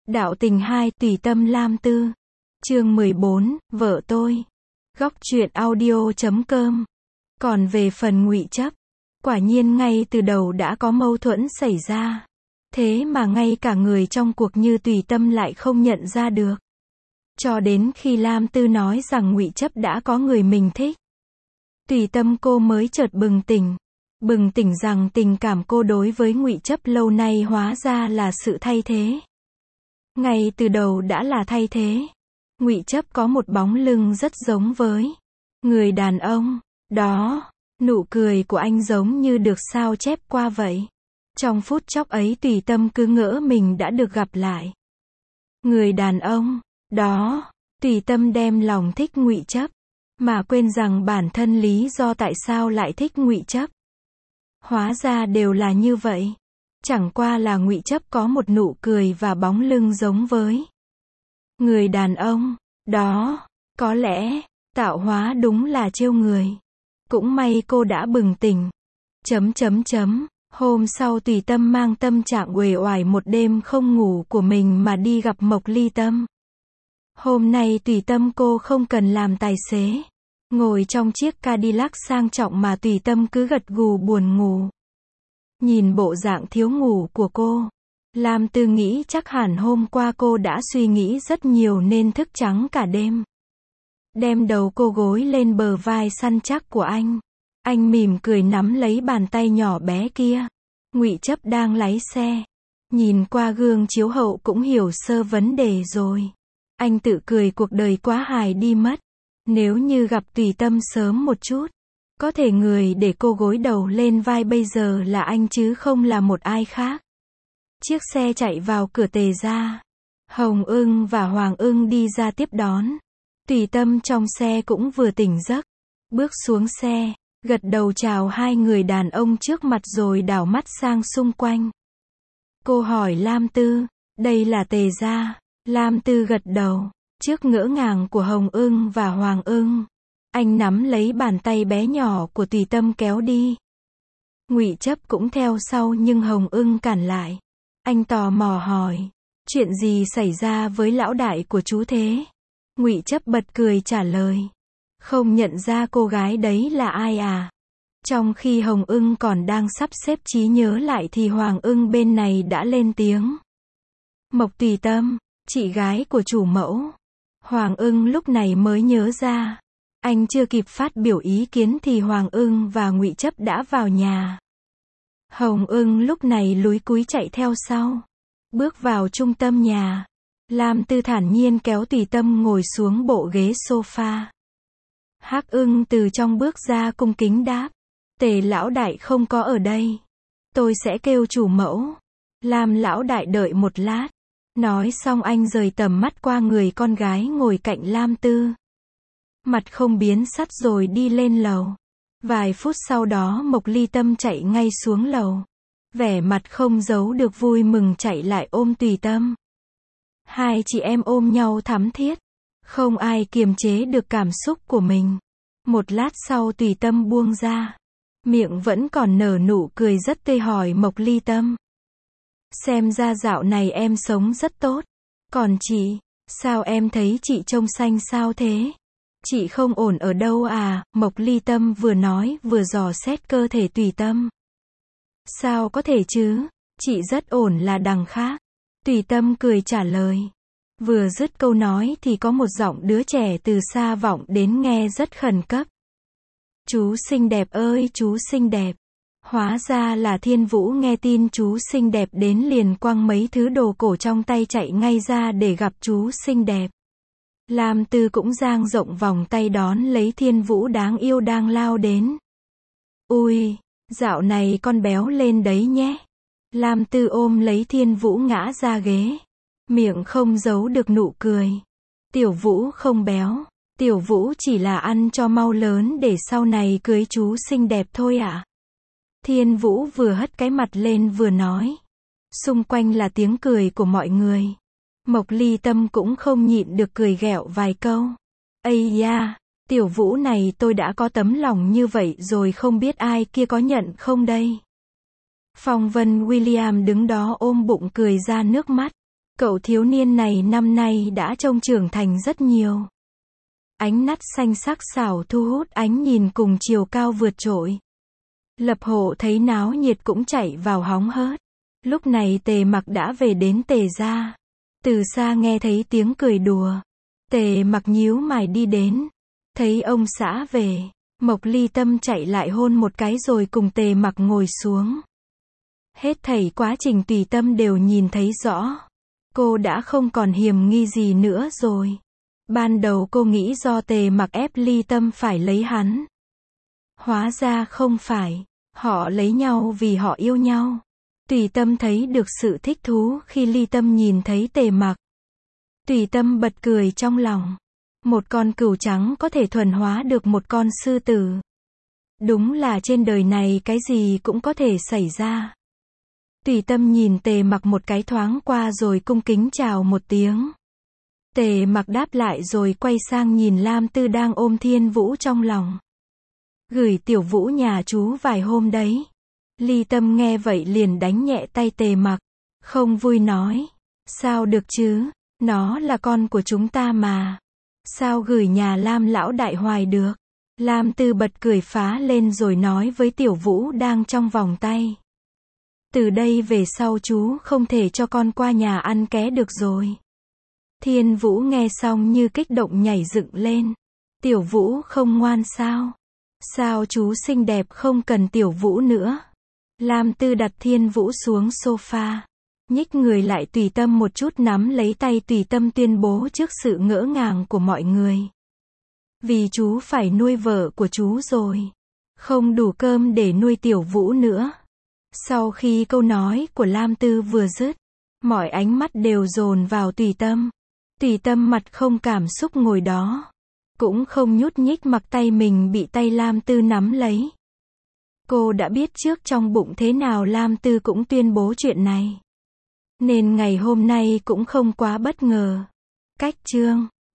Đạo tình 2, tùy tâm Lam Tư. Chương 14, vợ tôi. Góc truyện audio.com. Còn về phần ngụy chấp, quả nhiên ngay từ đầu đã có mâu thuẫn xảy ra. Thế mà ngay cả người trong cuộc như tùy tâm lại không nhận ra được. Cho đến khi Lam Tư nói rằng ngụy chấp đã có người mình thích, tùy tâm cô mới chợt bừng tỉnh rằng tình cảm cô đối với ngụy chấp lâu nay hóa ra là sự thay thế. Ngay từ đầu đã là thay thế. Ngụy chấp có một bóng lưng rất giống với người đàn ông đó. Nụ cười của anh giống như được sao chép qua vậy. Trong phút chốc ấy tùy tâm cứ ngỡ mình đã được gặp lại người đàn ông đó. Tùy tâm đem lòng thích ngụy chấp, mà quên rằng bản thân lý do tại sao lại thích ngụy chấp hóa ra đều là như vậy. Chẳng qua là ngụy chấp có một nụ cười và bóng lưng giống với người đàn ông đó. Có lẽ tạo hóa đúng là trêu người. Cũng may cô đã bừng tỉnh. Hôm sau tùy tâm mang tâm trạng uể oải một đêm không ngủ của mình mà đi gặp Mộc Ly Tâm. Hôm nay tùy tâm cô không cần làm tài xế, ngồi trong chiếc Cadillac sang trọng mà tùy tâm cứ gật gù buồn ngủ. Nhìn bộ dạng thiếu ngủ của cô, Lam Tư nghĩ chắc hẳn hôm qua cô đã suy nghĩ rất nhiều nên thức trắng cả đêm. Đem đầu cô gối lên bờ vai săn chắc của anh. Anh mỉm cười nắm lấy bàn tay nhỏ bé kia. Ngụy chấp đang lái xe. Nhìn qua gương chiếu hậu cũng hiểu sơ vấn đề rồi. Anh tự cười cuộc đời quá hài đi mất. Nếu như gặp tùy tâm sớm một chút, có thể người để cô gối đầu lên vai bây giờ là anh chứ không là một ai khác. Chiếc xe chạy vào cửa Tề gia. Hồng Ưng và Hoàng Ưng đi ra tiếp đón. Tùy tâm trong xe cũng vừa tỉnh giấc. Bước xuống xe, gật đầu chào hai người đàn ông trước mặt rồi đảo mắt sang xung quanh. Cô hỏi Lam Tư, đây là Tề gia? Lam Tư gật đầu. Trước ngỡ ngàng của Hồng Ưng và Hoàng Ưng, anh nắm lấy bàn tay bé nhỏ của tùy tâm kéo đi. Ngụy chấp cũng theo sau nhưng Hồng Ưng cản lại. Anh tò mò hỏi, chuyện gì xảy ra với lão đại của chú thế? Ngụy chấp bật cười trả lời, không nhận ra cô gái đấy là ai à? Trong khi Hồng Ưng còn đang sắp xếp trí nhớ lại thì Hoàng Ưng bên này đã lên tiếng. Mộc tùy tâm, chị gái của chủ mẫu. Hoàng Ưng lúc này mới nhớ ra. Anh chưa kịp phát biểu ý kiến thì Hoàng Ưng và Ngụy chấp đã vào nhà. Hồng Ưng lúc này lúi cúi chạy theo sau. Bước vào trung tâm nhà. Lam Tư thản nhiên kéo tùy tâm ngồi xuống bộ ghế sofa. Hắc Ưng từ trong bước ra cung kính đáp. Tề lão đại không có ở đây. Tôi sẽ kêu chủ mẫu. Lam lão đại đợi một lát. Nói xong anh rời tầm mắt qua người con gái ngồi cạnh Lam Tư. Mặt không biến sắc rồi đi lên lầu. Vài phút sau đó Mộc Ly Tâm chạy ngay xuống lầu. Vẻ mặt không giấu được vui mừng chạy lại ôm tùy tâm. Hai chị em ôm nhau thắm thiết. Không ai kiềm chế được cảm xúc của mình. Một lát sau tùy tâm buông ra. Miệng vẫn còn nở nụ cười rất tươi hỏi Mộc Ly Tâm. Xem ra dạo này em sống rất tốt. Còn chị, sao em thấy chị trông xanh sao thế? Chị không ổn ở đâu à? Mộc Ly Tâm vừa nói vừa dò xét cơ thể tùy tâm. Sao có thể chứ? Chị rất ổn là đằng khác. Tùy tâm cười trả lời. Vừa dứt câu nói thì có một giọng đứa trẻ từ xa vọng đến nghe rất khẩn cấp. Chú xinh đẹp ơi chú xinh đẹp. Hóa ra là Thiên Vũ nghe tin chú xinh đẹp đến liền quăng mấy thứ đồ cổ trong tay chạy ngay ra để gặp chú xinh đẹp. Lam Tư cũng dang rộng vòng tay đón lấy Thiên Vũ đáng yêu đang lao đến. Ui, dạo này con béo lên đấy nhé. Lam Tư ôm lấy Thiên Vũ ngã ra ghế. Miệng không giấu được nụ cười. Tiểu Vũ không béo. Tiểu Vũ chỉ là ăn cho mau lớn để sau này cưới chú xinh đẹp thôi ạ. Thiên Vũ vừa hất cái mặt lên vừa nói. Xung quanh là tiếng cười của mọi người. Mộc Ly Tâm cũng không nhịn được cười ghẹo vài câu. Ây da, Tiểu Vũ này tôi đã có tấm lòng như vậy rồi không biết ai kia có nhận không đây. Phong Vân William đứng đó ôm bụng cười ra nước mắt. Cậu thiếu niên này năm nay đã trông trưởng thành rất nhiều. Ánh nắt xanh sắc sảo thu hút ánh nhìn cùng chiều cao vượt trội. Lập Hộ thấy náo nhiệt cũng chạy vào hóng hớt. Lúc này Tề Mặc đã về đến Tề gia. Từ xa nghe thấy tiếng cười đùa. Tề Mặc nhíu mày đi đến. Thấy ông xã về. Mộc Ly Tâm chạy lại hôn một cái rồi cùng Tề Mặc ngồi xuống. Hết thảy quá trình Tùy Tâm đều nhìn thấy rõ. Cô đã không còn hiềm nghi gì nữa rồi. Ban đầu cô nghĩ do Tề Mặc ép Ly Tâm phải lấy hắn. Hóa ra không phải. Họ lấy nhau vì họ yêu nhau. Tùy Tâm thấy được sự thích thú khi Ly Tâm nhìn thấy Tề Mặc. Tùy Tâm bật cười trong lòng. Một con cừu trắng có thể thuần hóa được một con sư tử. Đúng là trên đời này cái gì cũng có thể xảy ra. Tùy Tâm nhìn Tề Mặc một cái thoáng qua rồi cung kính chào một tiếng. Tề Mặc đáp lại rồi quay sang nhìn Lam Tư đang ôm Thiên Vũ trong lòng. Gửi Tiểu Vũ nhà chú vài hôm đấy. Ly Tâm nghe vậy liền đánh nhẹ tay Tề Mặc. Không vui nói. Sao được chứ, nó là con của chúng ta mà. Sao gửi nhà Lam lão đại hoài được. Lam Tư bật cười phá lên rồi nói với Tiểu Vũ đang trong vòng tay. Từ đây về sau chú không thể cho con qua nhà ăn ké được rồi. Thiên Vũ nghe xong như kích động nhảy dựng lên. Tiểu Vũ không ngoan sao? Sao chú xinh đẹp không cần Tiểu Vũ nữa? Lam Tư đặt Thiên Vũ xuống sofa. Nhích người lại Tùy Tâm một chút nắm lấy tay Tùy Tâm tuyên bố trước sự ngỡ ngàng của mọi người. Vì chú phải nuôi vợ của chú rồi. Không đủ cơm để nuôi Tiểu Vũ nữa. Sau khi câu nói của Lam Tư vừa dứt, mọi ánh mắt đều dồn vào Tùy Tâm. Tùy Tâm mặt không cảm xúc ngồi đó. Cũng không nhúc nhích mặc tay mình bị tay Lam Tư nắm lấy. Cô đã biết trước trong bụng thế nào Lam Tư cũng tuyên bố chuyện này. Nên ngày hôm nay cũng không quá bất ngờ. Cách chương